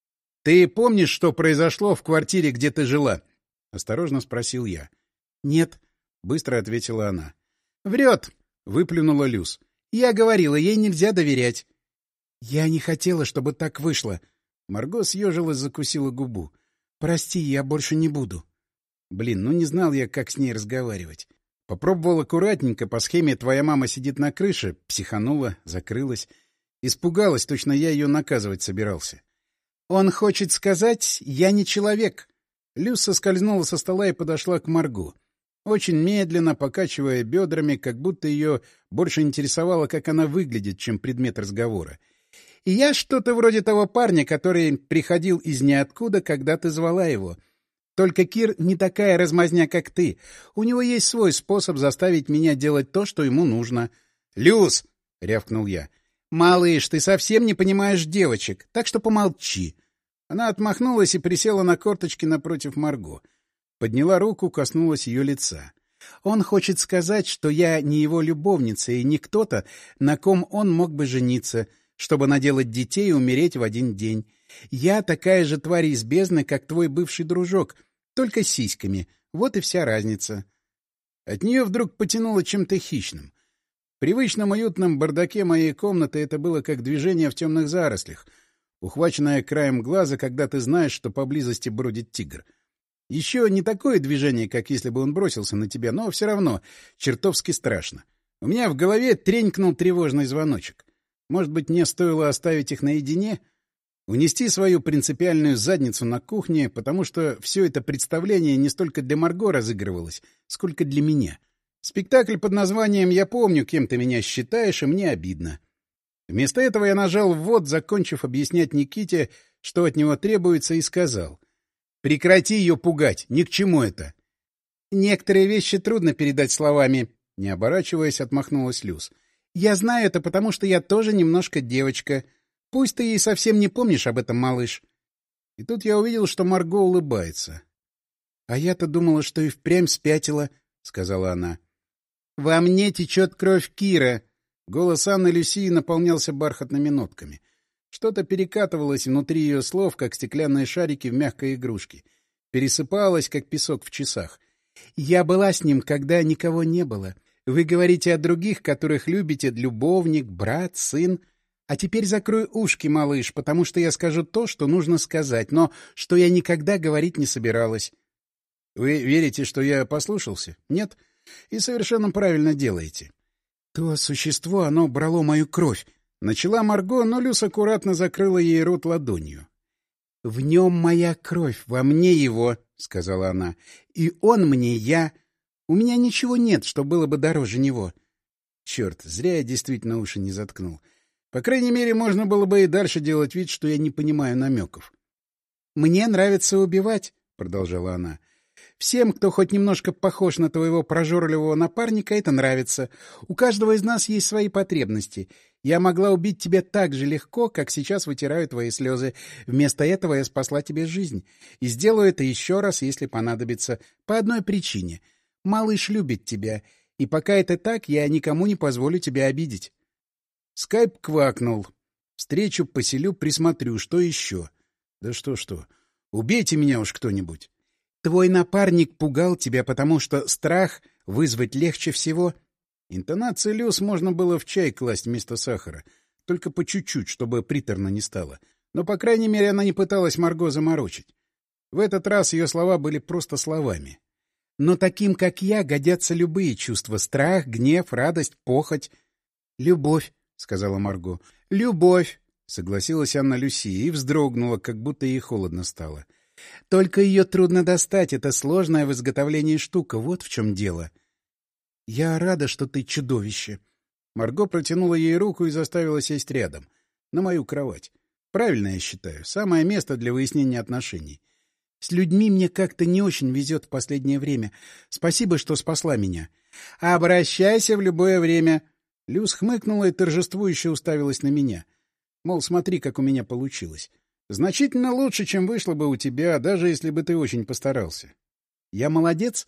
— Ты помнишь, что произошло в квартире, где ты жила? — осторожно спросил я. — Нет, — быстро ответила она. — Врет, — выплюнула Люс. — Я говорила, ей нельзя доверять. — Я не хотела, чтобы так вышло. Марго съежилась, закусила губу. — Прости, я больше не буду. Блин, ну не знал я, как с ней разговаривать. Попробовал аккуратненько, по схеме «твоя мама сидит на крыше», психанула, закрылась. Испугалась, точно я ее наказывать собирался. — Он хочет сказать, я не человек. Люс соскользнула со стола и подошла к Марго. Очень медленно, покачивая бедрами, как будто ее больше интересовало, как она выглядит, чем предмет разговора. — И я что-то вроде того парня, который приходил из ниоткуда, когда ты звала его. Только Кир не такая размазня, как ты. У него есть свой способ заставить меня делать то, что ему нужно. — Люс! — рявкнул я. — Малыш, ты совсем не понимаешь девочек, так что помолчи. Она отмахнулась и присела на корточки напротив Марго. Подняла руку, коснулась ее лица. Он хочет сказать, что я не его любовница и не кто-то, на ком он мог бы жениться, чтобы наделать детей и умереть в один день. Я такая же тварь из бездны, как твой бывший дружок, только с сиськами. Вот и вся разница. От нее вдруг потянуло чем-то хищным. В привычном уютном бардаке моей комнаты это было как движение в темных зарослях, ухваченное краем глаза, когда ты знаешь, что поблизости бродит тигр. Еще не такое движение, как если бы он бросился на тебя, но все равно чертовски страшно. У меня в голове тренькнул тревожный звоночек. Может быть, мне стоило оставить их наедине? Унести свою принципиальную задницу на кухне, потому что все это представление не столько для Марго разыгрывалось, сколько для меня. Спектакль под названием «Я помню, кем ты меня считаешь, и мне обидно». Вместо этого я нажал «ввод», закончив объяснять Никите, что от него требуется, и сказал: «Прекрати ее пугать, ни к чему это». «Некоторые вещи трудно передать словами», — не оборачиваясь, отмахнулась Люс. «Я знаю это, потому что я тоже немножко девочка. Пусть ты ей совсем не помнишь об этом, малыш». И тут я увидел, что Марго улыбается. «А я-то думала, что и впрямь спятила», — сказала она. «Во мне течет кровь Кира». Голос Анны Люсии наполнялся бархатными нотками. Что-то перекатывалось внутри ее слов, как стеклянные шарики в мягкой игрушке. Пересыпалось, как песок в часах. «Я была с ним, когда никого не было. Вы говорите о других, которых любите, любовник, брат, сын. А теперь закрой ушки, малыш, потому что я скажу то, что нужно сказать, но что я никогда говорить не собиралась». «Вы верите, что я послушался? Нет? И совершенно правильно делаете». «То существо, оно брало мою кровь», — начала Марго, но Люс аккуратно закрыла ей рот ладонью. «В нем моя кровь, во мне его», — сказала она. «И он мне я. У меня ничего нет, что было бы дороже него». Черт, зря я действительно уши не заткнул. По крайней мере, можно было бы и дальше делать вид, что я не понимаю намеков. «Мне нравится убивать», — продолжала она. «Всем, кто хоть немножко похож на твоего прожорливого напарника, это нравится. У каждого из нас есть свои потребности. Я могла убить тебя так же легко, как сейчас вытираю твои слезы. Вместо этого я спасла тебе жизнь. И сделаю это еще раз, если понадобится. По одной причине. Малыш любит тебя. И пока это так, я никому не позволю тебя обидеть». Скайп квакнул. Встречу, поселю, присмотрю. Что еще? Да что. Убейте меня уж кто-нибудь. «Твой напарник пугал тебя, потому что страх вызвать легче всего». Интонации Люс можно было в чай класть вместо сахара. Только по чуть-чуть, чтобы приторно не стало. Но, по крайней мере, она не пыталась Марго заморочить. В этот раз ее слова были просто словами. «Но таким, как я, годятся любые чувства: страх, гнев, радость, похоть». «Любовь», — сказала Марго. «Любовь», — согласилась Анна Люсия и вздрогнула, как будто ей холодно стало. «Только ее трудно достать, это сложная в изготовлении штука, вот в чем дело». «Я рада, что ты чудовище». Марго протянула ей руку и заставила сесть рядом, на мою кровать. Правильно, я считаю, самое место для выяснения отношений. С людьми мне как-то не очень везет в последнее время. Спасибо, что спасла меня. Обращайся в любое время. Люс хмыкнула и торжествующе уставилась на меня. Мол, смотри, как у меня получилось. Значительно лучше, чем вышло бы у тебя, даже если бы ты очень постарался. Я молодец?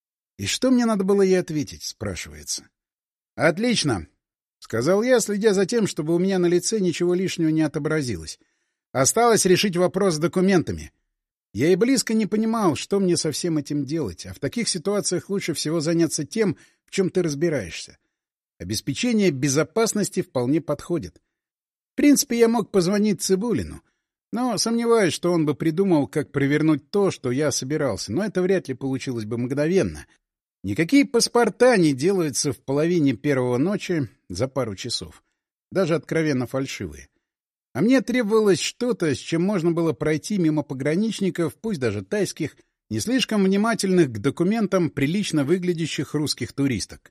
И что мне надо было ей ответить, спрашивается. Отлично, — сказал я, следя за тем, чтобы у меня на лице ничего лишнего не отобразилось. Осталось решить вопрос с документами. Я и близко не понимал, что мне со всем этим делать, а в таких ситуациях лучше всего заняться тем, в чем ты разбираешься. Обеспечение безопасности вполне подходит. В принципе, я мог позвонить Цыбулину, но сомневаюсь, что он бы придумал, как провернуть то, что я собирался, но это вряд ли получилось бы мгновенно. Никакие паспорта не делаются в половине первого ночи за пару часов, даже откровенно фальшивые. А мне требовалось что-то, с чем можно было пройти мимо пограничников, пусть даже тайских, не слишком внимательных к документам прилично выглядящих русских туристок.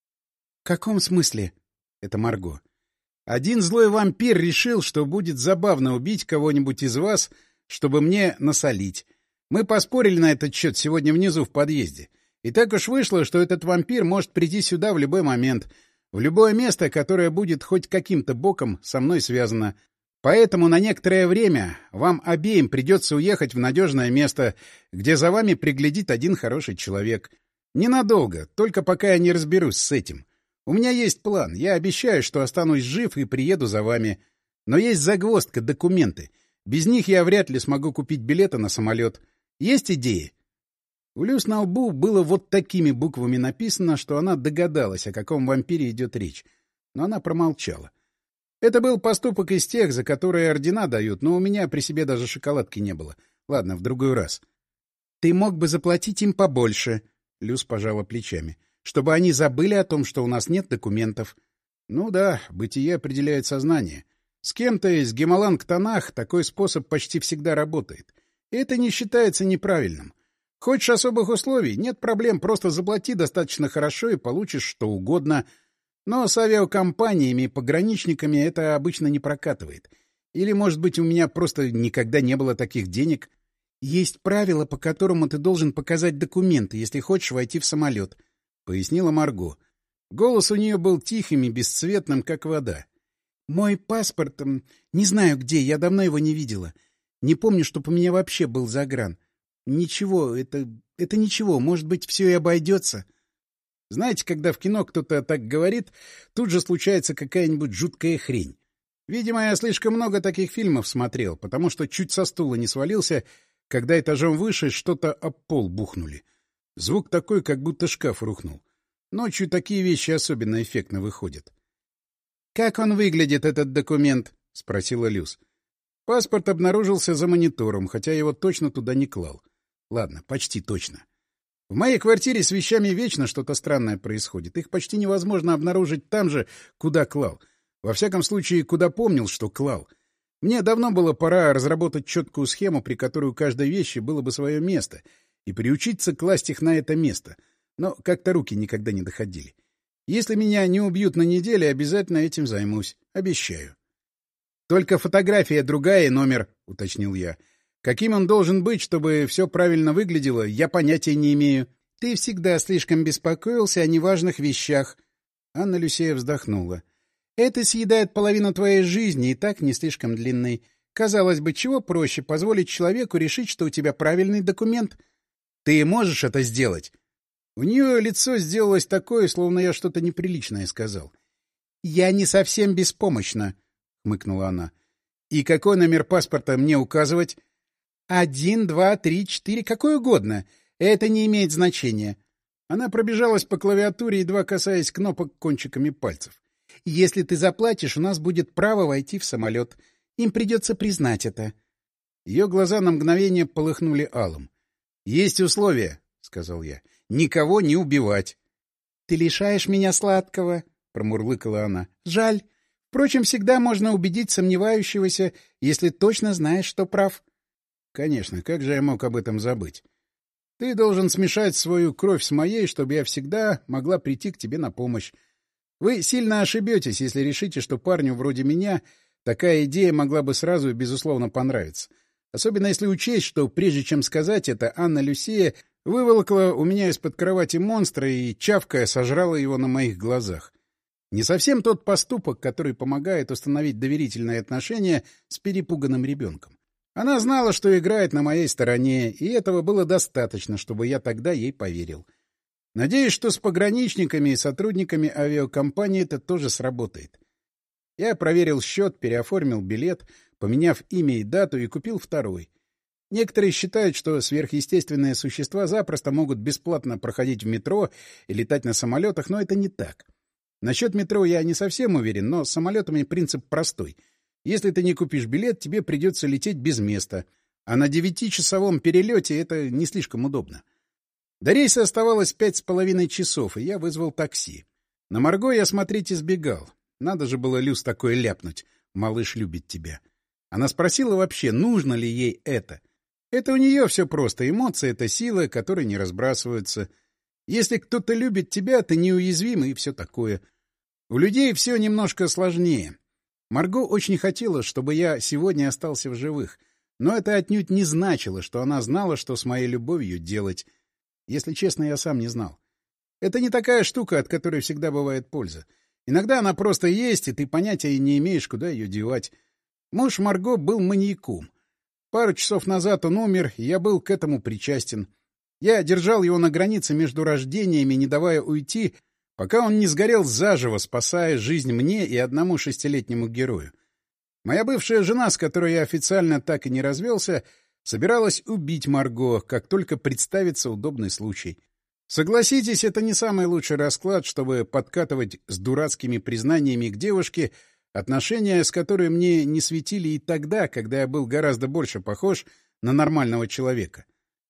— В каком смысле? — это Марго. — Один злой вампир решил, что будет забавно убить кого-нибудь из вас, чтобы мне насолить. Мы поспорили на этот счет сегодня внизу в подъезде. И так уж вышло, что этот вампир может прийти сюда в любой момент, в любое место, которое будет хоть каким-то боком со мной связано. Поэтому на некоторое время вам обеим придется уехать в надежное место, где за вами приглядит один хороший человек. Ненадолго, только пока я не разберусь с этим. У меня есть план, я обещаю, что останусь жив и приеду за вами. Но есть загвоздка — документы. Без них я вряд ли смогу купить билеты на самолет. Есть идеи? У Люс на лбу было вот такими буквами написано, что она догадалась, о каком вампире идет речь. Но она промолчала. Это был поступок из тех, за которые ордена дают, но у меня при себе даже шоколадки не было. Ладно, в другой раз. — Ты мог бы заплатить им побольше, — Люс пожала плечами, — чтобы они забыли о том, что у нас нет документов. Ну да, бытие определяет сознание. С кем-то из Гемаланг-Танах такой способ почти всегда работает. И это не считается неправильным. Хочешь особых условий? Нет проблем, просто заплати достаточно хорошо и получишь что угодно. Но с авиакомпаниями и пограничниками это обычно не прокатывает. Или, может быть, у меня просто никогда не было таких денег. Есть правило, по которому ты должен показать документы, если хочешь войти в самолет, — пояснила Марго. Голос у нее был тихим и бесцветным, как вода. — Мой паспорт... Не знаю где, я давно его не видела. Не помню, чтоб у меня вообще был загран. Ничего, это ничего, может быть, все и обойдется. Знаете, когда в кино кто-то так говорит, тут же случается какая-нибудь жуткая хрень. Видимо, я слишком много таких фильмов смотрел, потому что чуть со стула не свалился, когда этажом выше что-то об пол бухнули. Звук такой, как будто шкаф рухнул. Ночью такие вещи особенно эффектно выходят. — Как он выглядит, этот документ? — спросила Люс. Паспорт обнаружился за монитором, хотя его точно туда не клал. Ладно, почти точно. В моей квартире с вещами вечно что-то странное происходит. Их почти невозможно обнаружить там же, куда клал. Во всяком случае, куда помнил, что клал. Мне давно было пора разработать четкую схему, при которой у каждой вещи было бы свое место, и приучиться класть их на это место. Но как-то руки никогда не доходили. Если меня не убьют на неделе, обязательно этим займусь. Обещаю. — Только фотография другая и номер, — уточнил я. Каким он должен быть, чтобы все правильно выглядело, я понятия не имею. Ты всегда слишком беспокоился о неважных вещах. Анна Люсия вздохнула. Это съедает половину твоей жизни, и так не слишком длинной. Казалось бы, чего проще позволить человеку решить, что у тебя правильный документ? Ты можешь это сделать? У нее лицо сделалось такое, словно я что-то неприличное сказал. — Я не совсем беспомощна, — хмыкнула она. — И какой номер паспорта мне указывать? 1, 2, 3, 4, какой угодно. Это не имеет значения. Она пробежалась по клавиатуре, едва касаясь кнопок кончиками пальцев. Если ты заплатишь, у нас будет право войти в самолет. Им придется признать это. Ее глаза на мгновение полыхнули алым. — Есть условия, — сказал я. — Никого не убивать. — Ты лишаешь меня сладкого, — промурлыкала она. — Жаль. Впрочем, всегда можно убедить сомневающегося, если точно знаешь, что прав. — Конечно, как же я мог об этом забыть? Ты должен смешать свою кровь с моей, чтобы я всегда могла прийти к тебе на помощь. Вы сильно ошибетесь, если решите, что парню вроде меня такая идея могла бы сразу и безусловно понравиться. Особенно если учесть, что прежде чем сказать это, Анна Люсия выволокла у меня из-под кровати монстра и, чавкая, сожрала его на моих глазах. Не совсем тот поступок, который помогает установить доверительные отношения с перепуганным ребенком. Она знала, что играет на моей стороне, и этого было достаточно, чтобы я тогда ей поверил. Надеюсь, что с пограничниками и сотрудниками авиакомпании это тоже сработает. Я проверил счет, переоформил билет, поменяв имя и дату, и купил второй. Некоторые считают, что сверхъестественные существа запросто могут бесплатно проходить в метро и летать на самолетах, но это не так. Насчет метро я не совсем уверен, но с самолетами принцип простой. Если ты не купишь билет, тебе придется лететь без места, а на 9-часовом перелете это не слишком удобно. До рейса оставалось 5,5 часов, и я вызвал такси. На Марго я смотреть избегал. Надо же было Люс такое ляпнуть. Малыш любит тебя. Она спросила вообще, нужно ли ей это. Это у нее все просто. Эмоции — это сила, которые не разбрасываются. Если кто-то любит тебя, ты неуязвим и все такое. У людей все немножко сложнее. Марго очень хотела, чтобы я сегодня остался в живых. Но это отнюдь не значило, что она знала, что с моей любовью делать. Если честно, я сам не знал. Это не такая штука, от которой всегда бывает польза. Иногда она просто есть, и ты понятия не имеешь, куда ее девать. Муж Марго был маньяком. Пару часов назад он умер, и я был к этому причастен. Я держал его на границе между рождениями, не давая уйти, пока он не сгорел заживо, спасая жизнь мне и одному 6-летнему герою. Моя бывшая жена, с которой я официально так и не развелся, собиралась убить Марго, как только представится удобный случай. Согласитесь, это не самый лучший расклад, чтобы подкатывать с дурацкими признаниями к девушке, отношения с которой мне не светили и тогда, когда я был гораздо больше похож на нормального человека.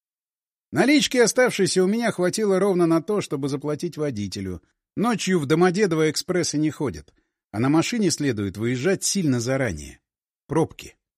Налички, оставшейся у меня, хватило ровно на то, чтобы заплатить водителю. Ночью в Домодедово экспрессы не ходят, а на машине следует выезжать сильно заранее. Пробки.